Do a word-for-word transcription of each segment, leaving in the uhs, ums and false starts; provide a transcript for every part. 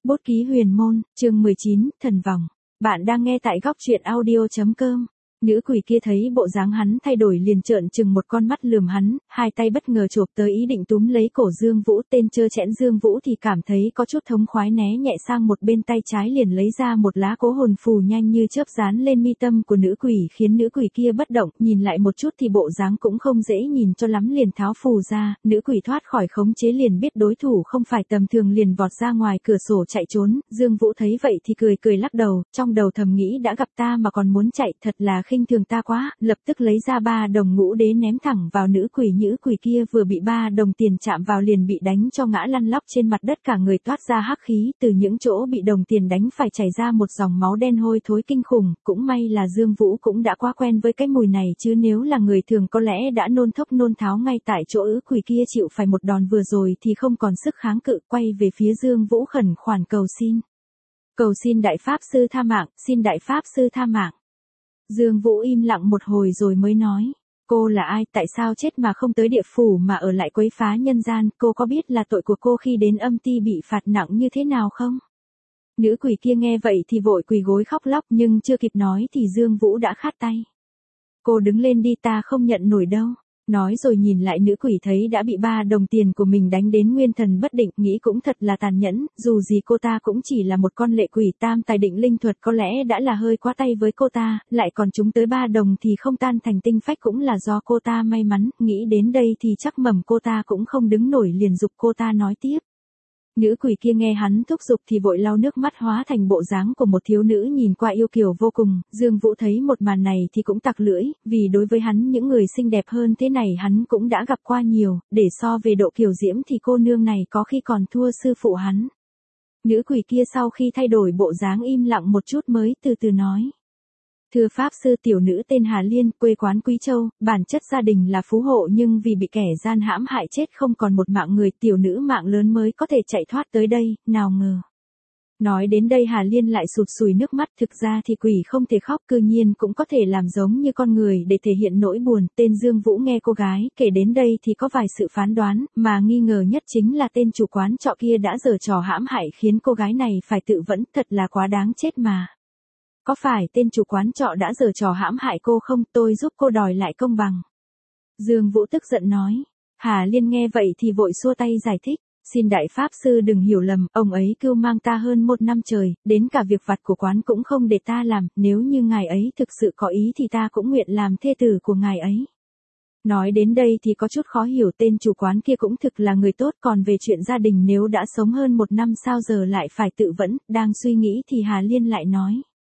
Bút ký huyền môn, chương mười chín, thần vòng. Bạn đang nghe tại góc truyện audio.com. Nữ quỷ kia thấy bộ dáng hắn thay đổi liền trợn trừng một con mắt lườm hắn, hai tay bất ngờ chộp tới ý định túm lấy cổ Dương Vũ. Tên trơ trẽn Dương Vũ thì cảm thấy có chút thống khoái, né nhẹ sang một bên, tay trái liền lấy ra một lá cố hồn phù nhanh như chớp dán lên mi tâm của nữ quỷ, khiến nữ quỷ kia bất động. Nhìn lại một chút thì bộ dáng cũng không dễ nhìn cho lắm, liền tháo phù ra. Nữ quỷ thoát khỏi khống chế liền biết đối thủ không phải tầm thường, liền vọt ra ngoài cửa sổ chạy trốn. Dương Vũ thấy vậy thì cười cười lắc đầu, trong đầu thầm nghĩ đã gặp ta mà còn muốn chạy, thật là khinh thường ta quá. Lập tức lấy ra ba đồng ngũ đế ném thẳng vào nữ quỷ. Nữ quỷ kia vừa bị ba đồng tiền chạm vào liền bị đánh cho ngã lăn lóc trên mặt đất, cả người toát ra hắc khí, từ những chỗ bị đồng tiền đánh phải chảy ra một dòng máu đen hôi thối kinh khủng. Cũng may là Dương Vũ cũng đã quá quen với cái mùi này, chứ nếu là người thường có lẽ đã nôn thốc nôn tháo ngay tại chỗ. Ứ quỷ kia chịu phải một đòn vừa rồi thì không còn sức kháng cự, quay về phía Dương Vũ khẩn khoản cầu xin. Cầu xin đại pháp sư tha mạng, xin đại pháp sư tha mạng. Dương Vũ im lặng một hồi rồi mới nói, cô là ai, tại sao chết mà không tới địa phủ mà ở lại quấy phá nhân gian, cô có biết là tội của cô khi đến âm ti bị phạt nặng như thế nào không? Nữ quỷ kia nghe vậy thì vội quỳ gối khóc lóc, nhưng chưa kịp nói thì Dương Vũ đã khát tay. Cô đứng lên đi, ta không nhận nổi đâu. Nói rồi nhìn lại nữ quỷ thấy đã bị ba đồng tiền của mình đánh đến nguyên thần bất định, nghĩ cũng thật là tàn nhẫn, dù gì cô ta cũng chỉ là một con lệ quỷ tam tài định linh thuật, có lẽ đã là hơi quá tay với cô ta, lại còn trúng tới ba đồng thì không tan thành tinh phách cũng là do cô ta may mắn. Nghĩ đến đây thì chắc mầm cô ta cũng không đứng nổi, liền giục cô ta nói tiếp. Nữ quỷ kia nghe hắn thúc giục thì vội lau nước mắt, hóa thành bộ dáng của một thiếu nữ nhìn qua yêu kiều vô cùng. Dương Vũ thấy một màn này thì cũng tặc lưỡi, vì đối với hắn những người xinh đẹp hơn thế này hắn cũng đã gặp qua nhiều, để so về độ kiều diễm thì cô nương này có khi còn thua sư phụ hắn. Nữ quỷ kia sau khi thay đổi bộ dáng im lặng một chút mới từ từ nói. Thưa pháp sư, tiểu nữ tên Hà Liên, quê quán Quý Châu, bản chất gia đình là phú hộ nhưng vì bị kẻ gian hãm hại chết không còn một mạng người, tiểu nữ mạng lớn mới có thể chạy thoát tới đây, nào ngờ. Nói đến đây Hà Liên lại sụt sùi nước mắt, thực ra thì quỷ không thể khóc, cư nhiên cũng có thể làm giống như con người để thể hiện nỗi buồn. Tên Dương Vũ nghe cô gái kể đến đây thì có vài sự phán đoán, mà nghi ngờ nhất chính là tên chủ quán trọ kia đã giở trò hãm hại khiến cô gái này phải tự vẫn, thật là quá đáng chết mà. Có phải tên chủ quán trọ đã giở trò hãm hại cô không, tôi giúp cô đòi lại công bằng. Dương Vũ tức giận nói. Hà Liên nghe vậy thì vội xua tay giải thích. Xin đại pháp sư đừng hiểu lầm, ông ấy cưu mang ta hơn một năm trời, đến cả việc vặt của quán cũng không để ta làm, nếu như ngài ấy thực sự có ý thì ta cũng nguyện làm thê tử của ngài ấy. Nói đến đây thì có chút khó hiểu, tên chủ quán kia cũng thực là người tốt, còn về chuyện gia đình nếu đã sống hơn một năm sao giờ lại phải tự vẫn. Đang suy nghĩ thì Hà Liên lại nói.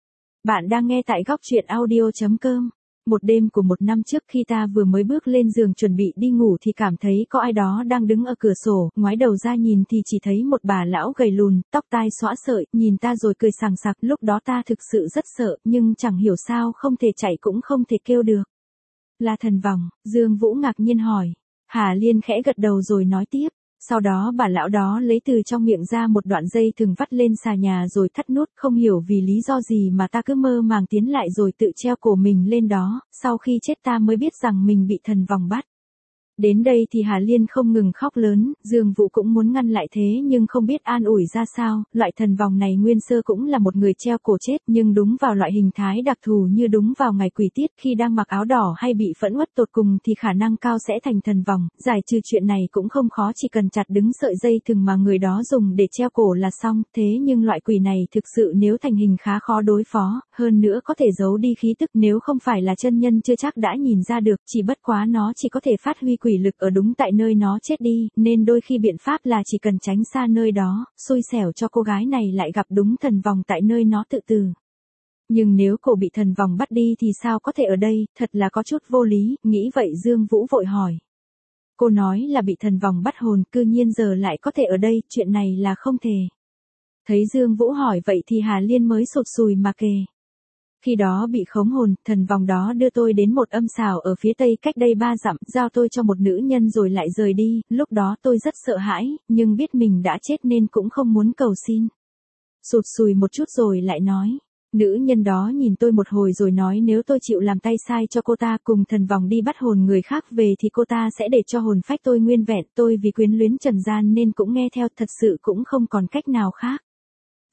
Bạn đang nghe tại góc truyện audio.com. Một đêm của một năm trước, khi ta vừa mới bước lên giường chuẩn bị đi ngủ thì cảm thấy có ai đó đang đứng ở cửa sổ, ngoái đầu ra nhìn thì chỉ thấy một bà lão gầy lùn, tóc tai xõa sợi, nhìn ta rồi cười sảng sặc. Lúc đó ta thực sự rất sợ, nhưng chẳng hiểu sao không thể chạy cũng không thể kêu được. Là thần vòng, Dương Vũ ngạc nhiên hỏi. Hà Liên khẽ gật đầu rồi nói tiếp. Sau đó bà lão đó lấy từ trong miệng ra một đoạn dây thừng vắt lên xà nhà rồi thắt nút, không hiểu vì lý do gì mà ta cứ mơ màng tiến lại rồi tự treo cổ mình lên đó, sau khi chết ta mới biết rằng mình bị thần vòng bắt. Đến đây thì Hà Liên không ngừng khóc lớn, Dương Vũ cũng muốn ngăn lại thế nhưng không biết an ủi ra sao. Loại thần vòng này nguyên sơ cũng là một người treo cổ chết, nhưng đúng vào loại hình thái đặc thù như đúng vào ngày quỷ tiết, khi đang mặc áo đỏ hay bị phẫn uất tột cùng thì khả năng cao sẽ thành thần vòng. Giải trừ chuyện này cũng không khó, chỉ cần chặt đứng sợi dây thừng mà người đó dùng để treo cổ là xong. Thế nhưng loại quỷ này thực sự nếu thành hình khá khó đối phó, hơn nữa có thể giấu đi khí tức, nếu không phải là chân nhân chưa chắc đã nhìn ra được, chỉ bất quá nó chỉ có thể phát huy quỷ lực ở đúng tại nơi nó chết đi, nên đôi khi biện pháp là chỉ cần tránh xa nơi đó. Xui xẻo cho cô gái này lại gặp đúng thần vòng tại nơi nó tự tử. Nhưng nếu cô bị thần vòng bắt đi thì sao có thể ở đây, thật là có chút vô lý. Nghĩ vậy Dương Vũ vội hỏi. Cô nói là bị thần vòng bắt hồn, cư nhiên giờ lại có thể ở đây, chuyện này là không thể. Thấy Dương Vũ hỏi vậy thì Hà Liên mới sụt sùi mà kể. Khi đó bị khống hồn, thần vòng đó đưa tôi đến một âm xào ở phía tây cách đây ba dặm, giao tôi cho một nữ nhân rồi lại rời đi. Lúc đó tôi rất sợ hãi, nhưng biết mình đã chết nên cũng không muốn cầu xin. Sụt sùi một chút rồi lại nói. Nữ nhân đó nhìn tôi một hồi rồi nói nếu tôi chịu làm tay sai cho cô ta cùng thần vòng đi bắt hồn người khác về thì cô ta sẽ để cho hồn phách tôi nguyên vẹn. Tôi vì quyến luyến trần gian nên cũng nghe theo, thật sự cũng không còn cách nào khác.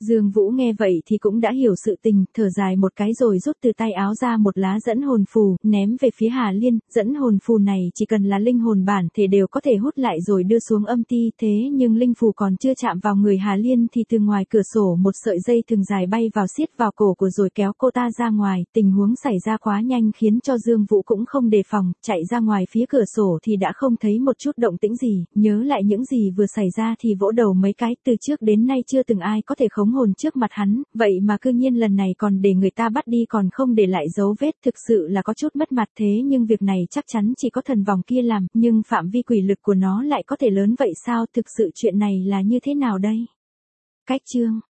Dương Vũ nghe vậy thì cũng đã hiểu sự tình, thở dài một cái rồi rút từ tay áo ra một lá dẫn hồn phù, ném về phía Hà Liên, dẫn hồn phù này chỉ cần là linh hồn bản thể đều có thể hút lại rồi đưa xuống âm ti, thế nhưng linh phù còn chưa chạm vào người Hà Liên thì từ ngoài cửa sổ một sợi dây thường dài bay vào siết vào cổ của rồi kéo cô ta ra ngoài, tình huống xảy ra quá nhanh khiến cho Dương Vũ cũng không đề phòng, chạy ra ngoài phía cửa sổ thì đã không thấy một chút động tĩnh gì, nhớ lại những gì vừa xảy ra thì vỗ đầu mấy cái, từ trước đến nay chưa từng ai có thể khống hồn trước mặt hắn, vậy mà cư nhiên lần này còn để người ta bắt đi còn không để lại dấu vết, thực sự là có chút mất mặt, thế nhưng việc này chắc chắn chỉ có thần vòng kia làm, nhưng phạm vi quỷ lực của nó lại có thể lớn vậy sao, thực sự chuyện này là như thế nào đây? Cách chương